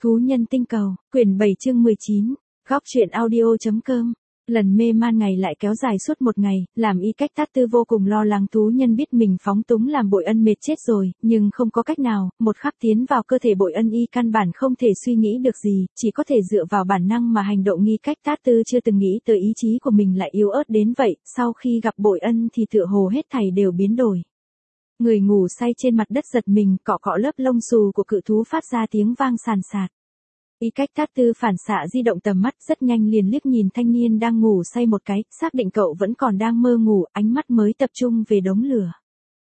Thú nhân tinh cầu, quyển 7 chương 19, góc truyện audio.com. Lần mê man ngày lại kéo dài suốt một ngày, làm Y Cách Tát Tư vô cùng lo lắng. Thú nhân biết mình phóng túng làm Bội Ân mệt chết rồi, nhưng không có cách nào, một khắc tiến vào cơ thể Bội Ân y căn bản không thể suy nghĩ được gì, chỉ có thể dựa vào bản năng mà hành động. Y Cách Tát Tư chưa từng nghĩ tới ý chí của mình lại yếu ớt đến vậy, sau khi gặp Bội Ân thì tựa hồ hết thảy đều biến đổi. Người ngủ say trên mặt đất giật mình, cọ cọ lớp lông xù của cự thú phát ra tiếng vang sàn sạt. Y Cách Tát Tư phản xạ di động tầm mắt, rất nhanh liền liếc nhìn thanh niên đang ngủ say một cái, xác định cậu vẫn còn đang mơ ngủ, ánh mắt mới tập trung về đống lửa.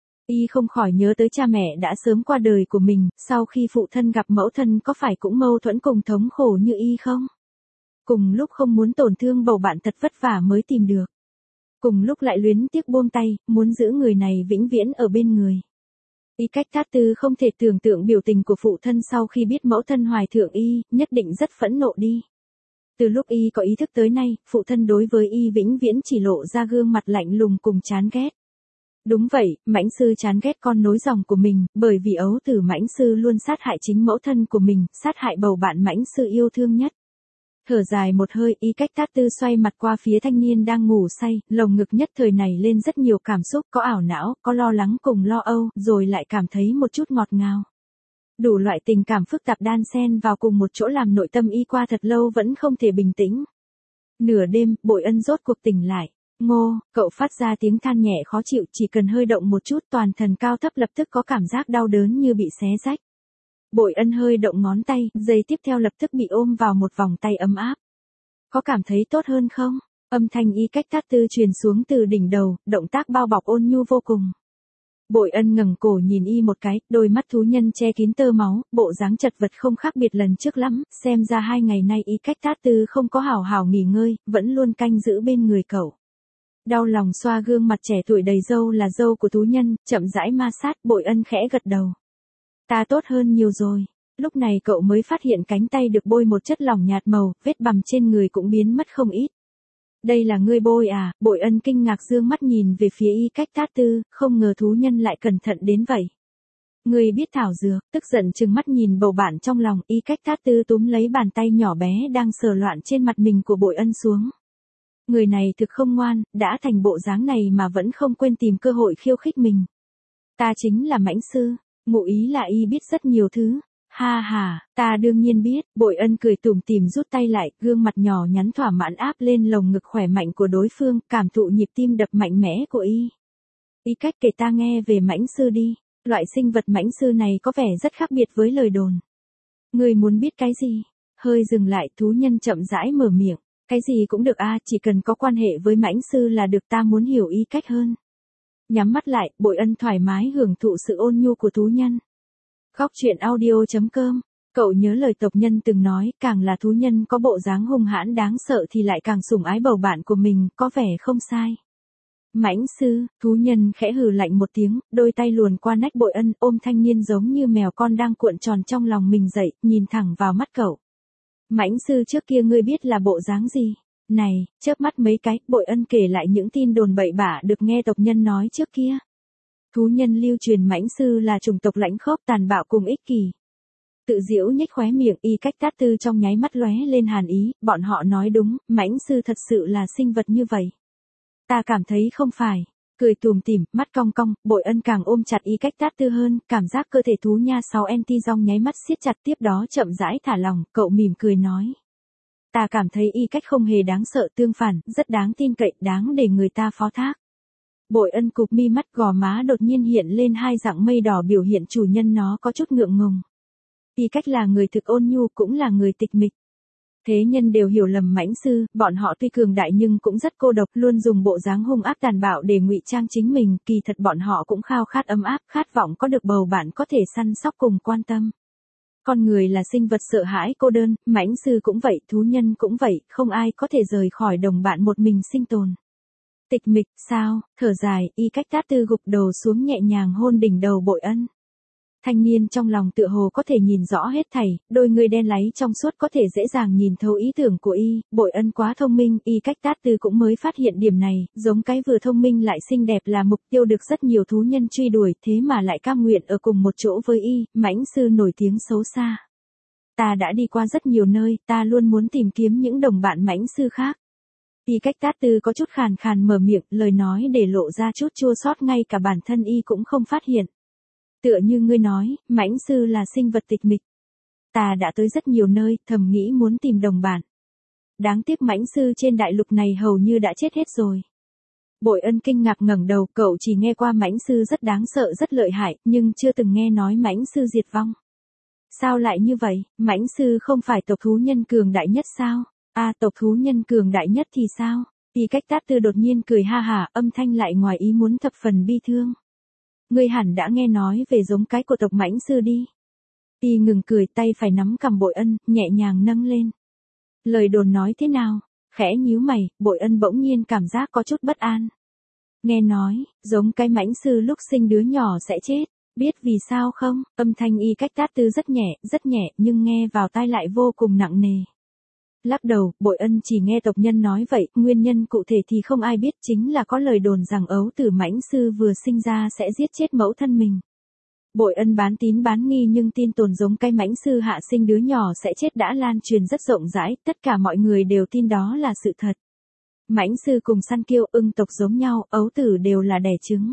Y không khỏi nhớ tới cha mẹ đã sớm qua đời của mình, sau khi phụ thân gặp mẫu thân có phải cũng mâu thuẫn cùng thống khổ như Y không? Cùng lúc không muốn tổn thương bầu bạn thật vất vả mới tìm được. Cùng lúc lại luyến tiếc buông tay, muốn giữ người này vĩnh viễn ở bên người. Y Cách Tát Tư không thể tưởng tượng biểu tình của phụ thân sau khi biết mẫu thân hoài thượng Y, nhất định rất phẫn nộ đi. Từ lúc Y có ý thức tới nay, phụ thân đối với Y vĩnh viễn chỉ lộ ra gương mặt lạnh lùng cùng chán ghét. Đúng vậy, Mãnh Sư chán ghét con nối dòng của mình, bởi vì ấu tử Mãnh Sư luôn sát hại chính mẫu thân của mình, sát hại bầu bạn Mãnh Sư yêu thương nhất. Thở dài một hơi, Y Cách Tát Tư xoay mặt qua phía thanh niên đang ngủ say, lồng ngực nhất thời này lên rất nhiều cảm xúc, có ảo não, có lo lắng cùng lo âu, rồi lại cảm thấy một chút ngọt ngào. Đủ loại tình cảm phức tạp đan xen vào cùng một chỗ làm nội tâm Y qua thật lâu vẫn không thể bình tĩnh. Nửa đêm, Bội Ân rốt cuộc tỉnh lại. Ngô, cậu phát ra tiếng than nhẹ khó chịu, chỉ cần hơi động một chút toàn thân cao thấp lập tức có cảm giác đau đớn như bị xé rách. Bội Ân hơi động ngón tay, giây tiếp theo lập tức bị ôm vào một vòng tay ấm áp. Có cảm thấy tốt hơn không? Âm thanh Y Cách Tát Tư truyền xuống từ đỉnh đầu, động tác bao bọc ôn nhu vô cùng. Bội Ân ngẩng cổ nhìn Y một cái, đôi mắt thú nhân che kín tơ máu, bộ dáng chật vật không khác biệt lần trước lắm, xem ra 2 ngày nay Y Cách Tát Tư không có hảo hảo nghỉ ngơi, vẫn luôn canh giữ bên người cậu. Đau lòng xoa gương mặt trẻ tuổi đầy râu là râu của thú nhân, chậm rãi ma sát. Bội Ân khẽ gật đầu. Ta tốt hơn nhiều rồi. Lúc này cậu mới phát hiện cánh tay được bôi một chất lỏng nhạt màu, vết bầm trên người cũng biến mất không ít. Đây là ngươi bôi à? Bội Ân kinh ngạc dương mắt nhìn về phía Y Cách Tát Tư, không ngờ thú nhân lại cẩn thận đến vậy. Ngươi biết thảo dược, tức giận trừng mắt nhìn bầu bạn trong lòng. Y Cách Tát Tư túm lấy bàn tay nhỏ bé đang sờ loạn trên mặt mình của Bội Ân xuống. Người này thực không ngoan, đã thành bộ dáng này mà vẫn không quên tìm cơ hội khiêu khích mình. Ta chính là Mãnh Sư. Ngụ ý là Y biết rất nhiều thứ. Ha ha, ta đương nhiên biết. Bội Ân cười tủm tỉm rút tay lại, gương mặt nhỏ nhắn thỏa mãn áp lên lồng ngực khỏe mạnh của đối phương, cảm thụ nhịp tim đập mạnh mẽ của Y. Y Cách kể ta nghe về Mãnh Sư đi. Loại sinh vật Mãnh Sư này có vẻ rất khác biệt với lời đồn. Ngươi muốn biết cái gì? Hơi dừng lại, thú nhân chậm rãi mở miệng. Cái gì cũng được a, chỉ cần có quan hệ với Mãnh Sư là được, ta muốn hiểu Y Cách hơn. Nhắm mắt lại, Bội Ân thoải mái hưởng thụ sự ôn nhu của thú nhân. Góc truyện audio.com. Cậu nhớ lời tộc nhân từng nói, càng là thú nhân có bộ dáng hung hãn đáng sợ thì lại càng sủng ái bầu bạn của mình, có vẻ không sai. Mãnh Sư, thú nhân khẽ hừ lạnh một tiếng, đôi tay luồn qua nách Bội Ân, ôm thanh niên giống như mèo con đang cuộn tròn trong lòng mình dậy, nhìn thẳng vào mắt cậu. Mãnh Sư trước kia ngươi biết là bộ dáng gì? Này, chớp mắt mấy cái, Bội Ân kể lại những tin đồn bậy bạ được nghe tộc nhân nói trước kia. Thú nhân lưu truyền Mãnh Sư là chủng tộc lãnh khốc tàn bạo cùng ích kỷ. Tự giễu nhếch khóe miệng, Y Cách Tát Tư trong nháy mắt lóe lên hàn ý, bọn họ nói đúng, Mãnh Sư thật sự là sinh vật như vậy. Ta cảm thấy không phải. Cười tủm tỉm, mắt cong cong, Bội Ân càng ôm chặt Y Cách Tát Tư hơn, cảm giác cơ thể thú nha 6 anti-dong nháy mắt siết chặt, tiếp đó chậm rãi thả lỏng, cậu mỉm cười nói. Ta cảm thấy Y Cách không hề đáng sợ, tương phản, rất đáng tin cậy, đáng để người ta phó thác. Bội Ân cụp mi mắt, gò má đột nhiên hiện lên 2 dạng mây đỏ biểu hiện chủ nhân nó có chút ngượng ngùng. Y Cách là người thực ôn nhu, cũng là người tịch mịch. Thế nhân đều hiểu lầm Mãnh Sư, bọn họ tuy cường đại nhưng cũng rất cô độc, luôn dùng bộ dáng hung ác tàn bạo để ngụy trang chính mình, kỳ thật bọn họ cũng khao khát ấm áp, khát vọng có được bầu bạn có thể săn sóc cùng quan tâm. Con người là sinh vật sợ hãi cô đơn, Mãnh Sư cũng vậy, thú nhân cũng vậy, không ai có thể rời khỏi đồng bạn một mình sinh tồn. Tịch mịch, sao? Thở dài, Y Cách Tát Tư gục đầu xuống nhẹ nhàng hôn đỉnh đầu Bội Ân. Thanh niên trong lòng tựa hồ có thể nhìn rõ hết thảy, đôi người đen láy trong suốt có thể dễ dàng nhìn thấu ý tưởng của Y. Bội Ân quá thông minh, Y Cách Tát Tư cũng mới phát hiện điểm này, giống cái vừa thông minh lại xinh đẹp là mục tiêu được rất nhiều thú nhân truy đuổi, thế mà lại cam nguyện ở cùng một chỗ với Y. Mãnh Sư nổi tiếng xấu xa. Ta đã đi qua rất nhiều nơi, ta luôn muốn tìm kiếm những đồng bạn mãnh sư khác. Y Cách Tát Tư có chút khàn khàn mở miệng, lời nói để lộ ra chút chua xót ngay cả bản thân y cũng không phát hiện. Tựa như ngươi nói, mãnh sư là sinh vật tịch mịch. Ta đã tới rất nhiều nơi, thầm nghĩ muốn tìm đồng bạn. Đáng tiếc mãnh sư trên đại lục này hầu như đã chết hết rồi. Bội Ân kinh ngạc ngẩng đầu, cậu chỉ nghe qua mãnh sư rất đáng sợ rất lợi hại, nhưng chưa từng nghe nói mãnh sư diệt vong. Sao lại như vậy, mãnh sư không phải tộc thú nhân cường đại nhất sao? Tộc thú nhân cường đại nhất thì sao? Y Cách Tát Tư đột nhiên cười ha hả, âm thanh lại ngoài ý muốn thập phần bi thương. Ngươi hẳn đã nghe nói về giống cái của tộc mãnh sư đi. Y ngừng cười, tay phải nắm cằm Bội Ân, nhẹ nhàng nâng lên. Lời đồn nói thế nào? Khẽ nhíu mày, Bội Ân bỗng nhiên cảm giác có chút bất an. Nghe nói, giống cái mãnh sư lúc sinh đứa nhỏ sẽ chết. Biết vì sao không? Âm thanh Y Cách Tát Tư rất nhẹ, nhưng nghe vào tai lại vô cùng nặng nề. Lắc đầu, Bội Ân chỉ nghe tộc nhân nói vậy, nguyên nhân cụ thể thì không ai biết, chính là có lời đồn rằng ấu tử mãnh sư vừa sinh ra sẽ giết chết mẫu thân mình. Bội Ân bán tín bán nghi nhưng tin tồn giống cái mãnh sư hạ sinh đứa nhỏ sẽ chết đã lan truyền rất rộng rãi, tất cả mọi người đều tin đó là sự thật. Mãnh sư cùng săn kiêu ưng tộc giống nhau, ấu tử đều là đẻ trứng.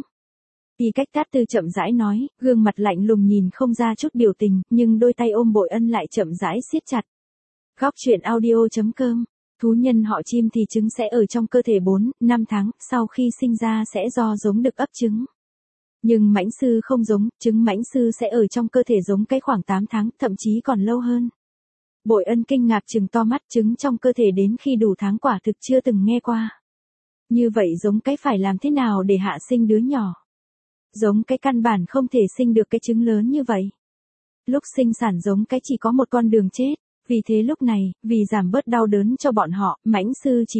Y Cách Tát Tư chậm rãi nói, gương mặt lạnh lùng nhìn không ra chút biểu tình, nhưng đôi tay ôm Bội Ân lại chậm rãi siết chặt. Góc truyện audio.com. Thú nhân họ chim thì trứng sẽ ở trong cơ thể 4-5 tháng, sau khi sinh ra sẽ do giống đực ấp trứng. Nhưng mãnh sư không giống, trứng mãnh sư sẽ ở trong cơ thể giống cái khoảng 8 tháng, thậm chí còn lâu hơn. Bội Ân kinh ngạc trừng to mắt, trứng trong cơ thể đến khi đủ tháng quả thực chưa từng nghe qua. Như vậy giống cái phải làm thế nào để hạ sinh đứa nhỏ? Giống cái căn bản không thể sinh được cái trứng lớn như vậy. Lúc sinh sản giống cái chỉ có một con đường chết. Vì thế lúc này, vì giảm bớt đau đớn cho bọn họ, mãnh sư chỉ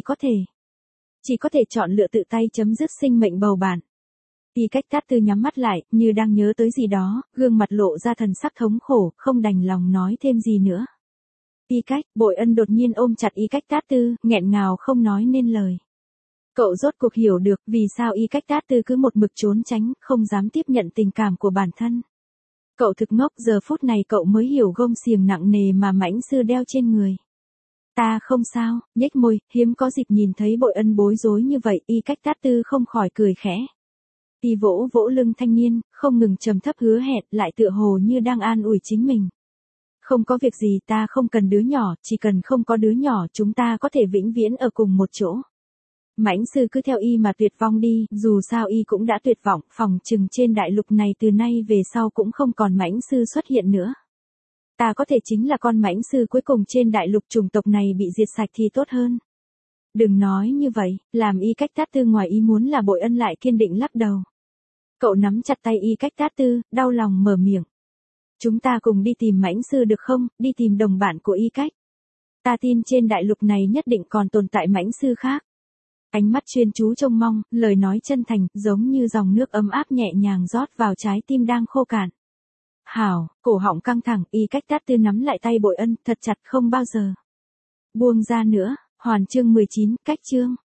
có thể chọn lựa tự tay chấm dứt sinh mệnh bầu bạn. Y Cách Tát Tư nhắm mắt lại, như đang nhớ tới gì đó, gương mặt lộ ra thần sắc thống khổ, không đành lòng nói thêm gì nữa. Y Cách, Bội Ân đột nhiên ôm chặt Y Cách Tát Tư, nghẹn ngào không nói nên lời. Cậu rốt cuộc hiểu được vì sao Y Cách Tát Tư cứ một mực trốn tránh, không dám tiếp nhận tình cảm của bản thân. Cậu thực ngốc, giờ phút này cậu mới hiểu gông xiềng nặng nề mà mãnh sư đeo trên người. Ta không sao, nhếch môi, hiếm có dịp nhìn thấy Bội Ân bối rối như vậy, Y Cách Tát Tư không khỏi cười khẽ. Y vỗ vỗ lưng thanh niên, không ngừng trầm thấp hứa hẹn, lại tựa hồ như đang an ủi chính mình. Không có việc gì, ta không cần đứa nhỏ, chỉ cần không có đứa nhỏ chúng ta có thể vĩnh viễn ở cùng một chỗ. Mãnh sư cứ theo y mà tuyệt vong đi, dù sao y cũng đã tuyệt vọng, phòng chừng trên đại lục này từ nay về sau cũng không còn mãnh sư xuất hiện nữa. Ta có thể chính là con mãnh sư cuối cùng trên đại lục, chủng tộc này bị diệt sạch thì tốt hơn. Đừng nói như vậy, làm Y Cách Tát Tư ngoài ý muốn là Bội Ân lại kiên định lắc đầu. Cậu nắm chặt tay Y Cách Tát Tư, đau lòng mở miệng. Chúng ta cùng đi tìm mãnh sư được không, đi tìm đồng bạn của Y Cách. Ta tin trên đại lục này nhất định còn tồn tại mãnh sư khác. Ánh mắt chuyên chú trông mong, lời nói chân thành, giống như dòng nước ấm áp nhẹ nhàng rót vào trái tim đang khô cạn. Hảo, cổ họng căng thẳng, Y Cách Tát Tư nắm lại tay Bội Ân, thật chặt không bao giờ buông ra nữa. Hoàn chương 19, cách chương.